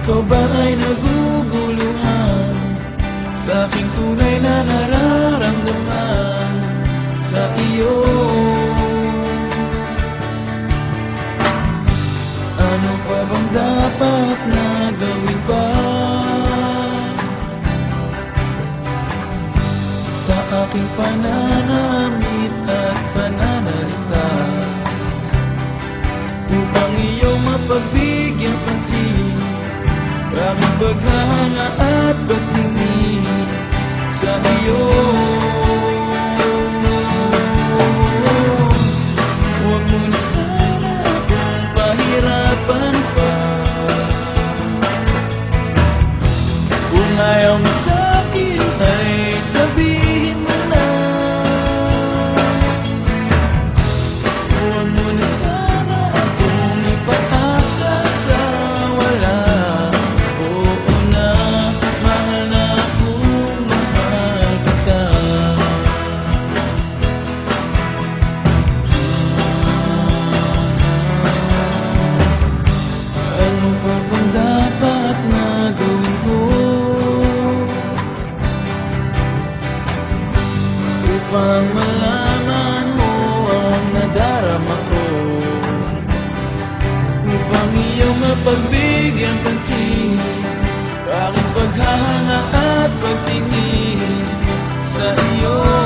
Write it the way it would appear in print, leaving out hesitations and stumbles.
Ikaw ba ay naguguluhan sa aking tunay na nararamdaman sa iyo? Ano pa bang dapat na gawin pa sa aking pananamit at pananalita upang iyong mapagbigyan pansin, aking paghahanga at pagtingin sa iyo? Huwag mo na sana akong pahirapan pa. Kung ayaw mo sa'kin ay sabihin mo na. Huwag mo na sana akong ipag-asa sa wala. Oo na, mahal na akong mahal kita. Ano pa bang dapat na gawin ko upang malaman mo ang nadarama ko, upang iyong mapagbigyan pansin, aking paghahanga at pagtingin sa iyo?